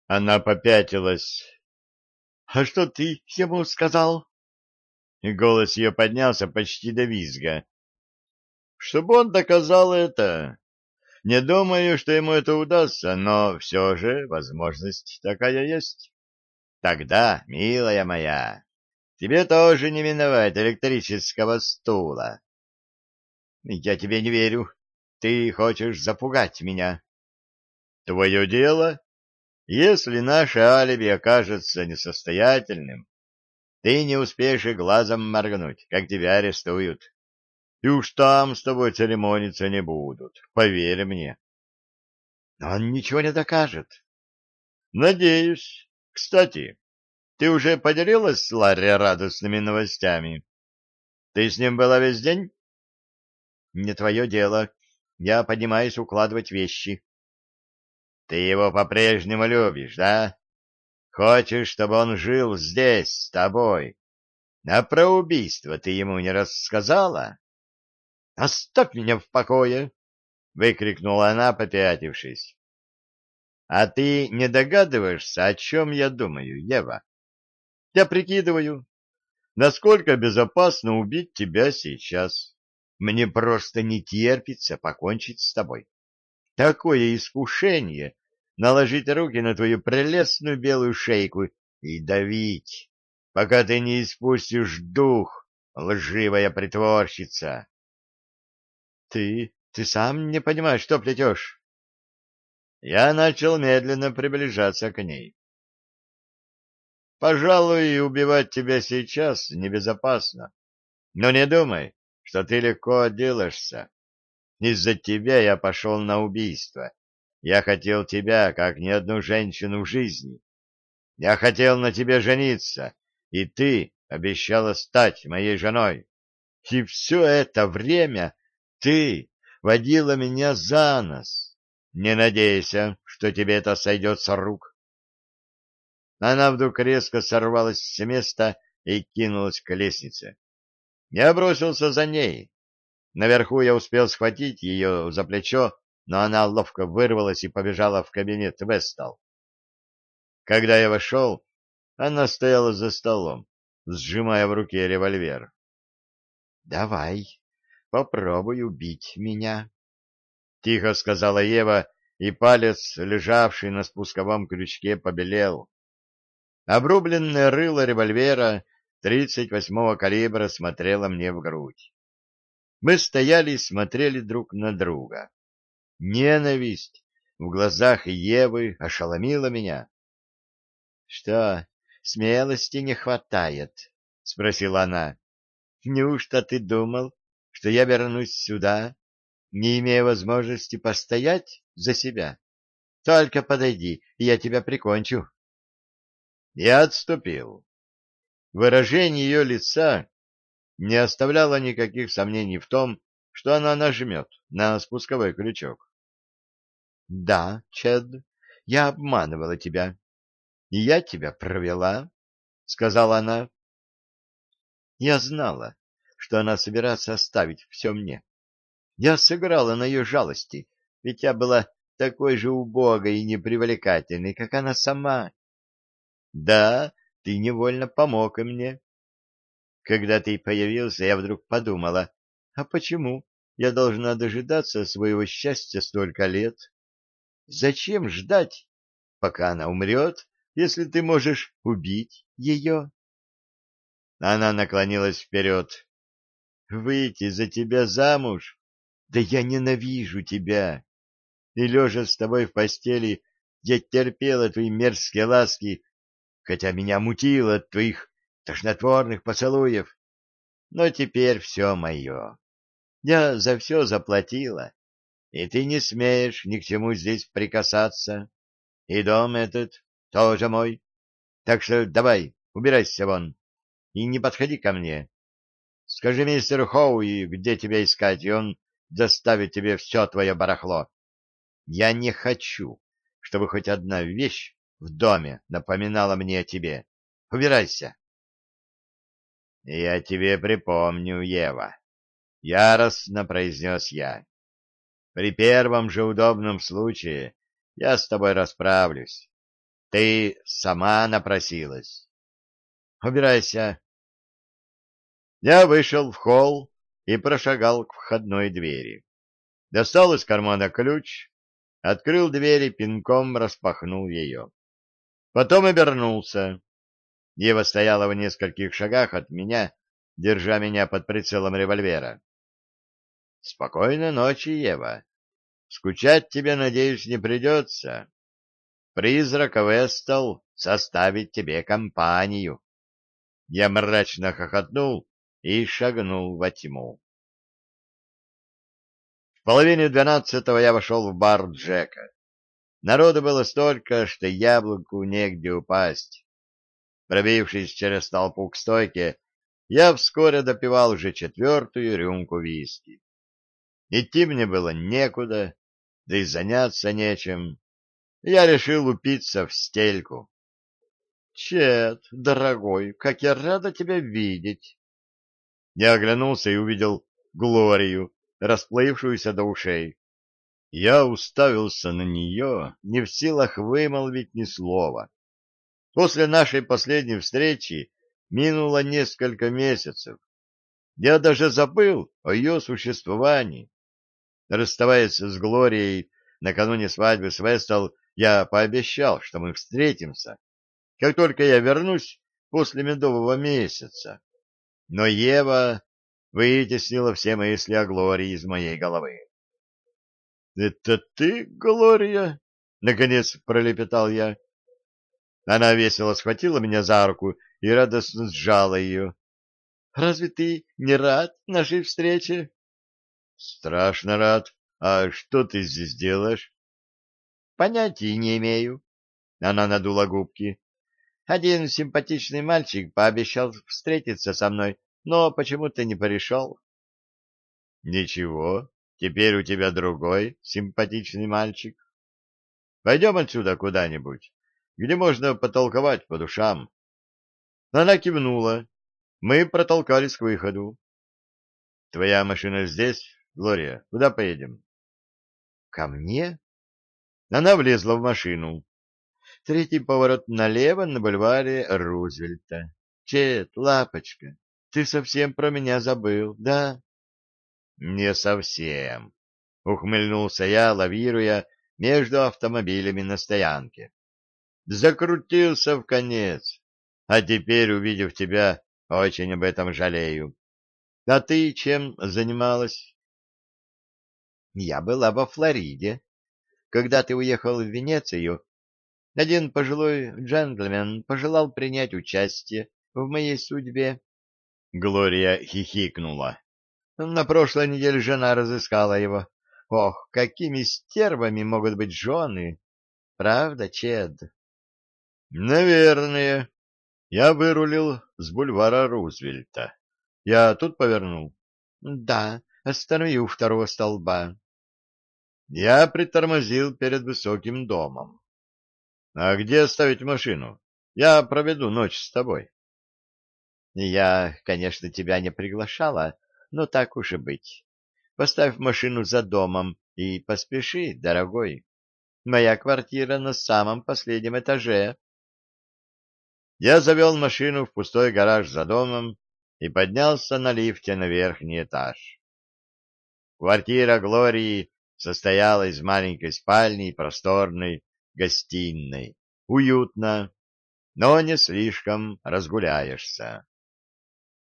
Она попятилась. — А что ты ему сказал? И голос ее поднялся почти до визга. — Чтобы он доказал это. Не думаю, что ему это удастся, но все же возможность такая есть. Тогда, милая моя, тебе тоже не миновать электрического стула. Я тебе не верю. Ты хочешь запугать меня. Твое дело. Если наше алиби окажется несостоятельным, ты не успеешь и глазом моргнуть, как тебя арестуют. И уж там с тобой церемониться не будут, поверь мне. Но он ничего не докажет. Надеюсь. Кстати, ты уже поделилась с Ларри радостными новостями? Ты с ним была весь день? Не твое дело. Я поднимаюсь укладывать вещи. Ты его по-прежнему любишь, да? Хочешь, чтобы он жил здесь, с тобой? А про убийство ты ему не рассказала? — Оставь меня в покое! — выкрикнула она, попятившись. — А ты не догадываешься, о чем я думаю, Ева? Я прикидываю, насколько безопасно убить тебя сейчас. Мне просто не терпится покончить с тобой. Такое искушение — наложить руки на твою прелестную белую шейку и давить, пока ты не испустишь дух, лживая притворщица. Ты сам не понимаешь, что плетешь. Я начал медленно приближаться к ней. Пожалуй, убивать тебя сейчас небезопасно, но не думай, что ты легко отделаешься. Из-за тебя я пошел на убийство. Я хотел тебя, как ни одну женщину в жизни. Я хотел на тебе жениться, и ты обещала стать моей женой. И все это время ты водила меня за нос. Не надейся, что тебе это сойдет с рук. Она вдруг резко сорвалась с места и кинулась к лестнице. Я бросился за ней. Наверху я успел схватить ее за плечо, но она ловко вырвалась и побежала в кабинет Вестал. Когда я вошел, она стояла за столом, сжимая в руке револьвер. — Давай, попробуй убить меня, — тихо сказала Ева, и палец, лежавший на спусковом крючке, побелел. Обрубленное рыло револьвера 38-го калибра смотрело мне в грудь. Мы стояли и смотрели друг на друга. Ненависть в глазах Евы ошеломила меня. — Что, смелости не хватает? — спросила она. — Неужто ты думал, что я вернусь сюда, не имея возможности постоять за себя? Только подойди, и я тебя прикончу. Я отступил. Выражение ее лица не оставляло никаких сомнений в том, что она нажмет на спусковой крючок. — Да, Чед, я обманывала тебя, и я тебя провела, — сказала она. Я знала, что она собирается оставить все мне. Я сыграла на ее жалости, ведь я была такой же убогой и непривлекательной, как она сама. Да, ты невольно помог и мне. Когда ты появился, я вдруг подумала, а почему я должна дожидаться своего счастья столько лет? Зачем ждать, пока она умрет, если ты можешь убить ее? Она наклонилась вперед. Выйти за тебя замуж? Да я ненавижу тебя. И, лежа с тобой в постели, я терпела твои мерзкие ласки, хотя меня мутило от твоих тошнотворных поцелуев. Но теперь все мое. Я за все заплатила, и ты не смеешь ни к чему здесь прикасаться. И дом этот тоже мой. Так что давай, убирайся вон и не подходи ко мне. Скажи мистеру Хоуи, где тебя искать, и он доставит тебе все твое барахло. Я не хочу, чтобы хоть одна вещь в доме напоминала мне о тебе. Убирайся. — Я тебе припомню, Ева, — яростно произнес я. — При первом же удобном случае я с тобой расправлюсь. Ты сама напросилась. Убирайся. Я вышел в холл и прошагал к входной двери. Достал из кармана ключ, открыл дверь и пинком распахнул ее. Потом обернулся. Ева стояла в нескольких шагах от меня, держа меня под прицелом револьвера. — Спокойной ночи, Ева. Скучать тебе, надеюсь, не придется. Призрак Вестал составит тебе компанию. Я мрачно хохотнул и шагнул во тьму. В половине 12 я вошел в бар Джека. Народу было столько, что яблоку негде упасть. Пробившись через толпу к стойке, я вскоре допивал уже 4-ю рюмку виски. Идти мне было некуда, да и заняться нечем. Я решил упиться в стельку. — Чет, дорогой, как я рада тебя видеть! Я оглянулся и увидел Глорию, расплывшуюся до ушей. Я уставился на нее, не в силах вымолвить ни слова. После нашей последней встречи минуло несколько месяцев. Я даже забыл о ее существовании. Расставаясь с Глорией накануне свадьбы с Вестал, я пообещал, что мы встретимся, как только я вернусь после медового месяца. Но Ева вытеснила все мысли о Глории из моей головы. — Это ты, Глория? — наконец пролепетал я. Она весело схватила меня за руку и радостно сжала ее. — Разве ты не рад нашей встрече? — Страшно рад. А что ты здесь делаешь? — Понятия не имею. Она надула губки. Один симпатичный мальчик пообещал встретиться со мной, но почему-то не пришел. — Ничего, теперь у тебя другой симпатичный мальчик. Пойдем отсюда куда-нибудь, где можно потолковать по душам. Она кивнула. Мы протолкались к выходу. — Твоя машина здесь, Глория? Куда поедем? — Ко мне? Она влезла в машину. Третий поворот налево на бульваре Рузвельта. Чет, лапочка, ты совсем про меня забыл, да? — Не совсем, — ухмыльнулся я, лавируя между автомобилями на стоянке. Закрутился в конец, а теперь, увидев тебя, очень об этом жалею. А ты чем занималась? — Я была во Флориде. Когда ты уехал в Венецию, один пожилой джентльмен пожелал принять участие в моей судьбе. Глория хихикнула. На прошлой неделе жена разыскала его. Ох, какими стервами могут быть жены! Правда, Чед? Наверное. Я вырулил с бульвара Рузвельта. Я тут повернул? Да, останови у второго столба. Я притормозил перед высоким домом. А где оставить машину? Я проведу ночь с тобой. Я, конечно, тебя не приглашала, но так уж и быть. Поставь машину за домом и поспеши, дорогой. Моя квартира на самом последнем этаже. Я завел машину в пустой гараж за домом и поднялся на лифте на верхний этаж. Квартира Глории состояла из маленькой спальни и просторной гостиной. Уютно, но не слишком разгуляешься.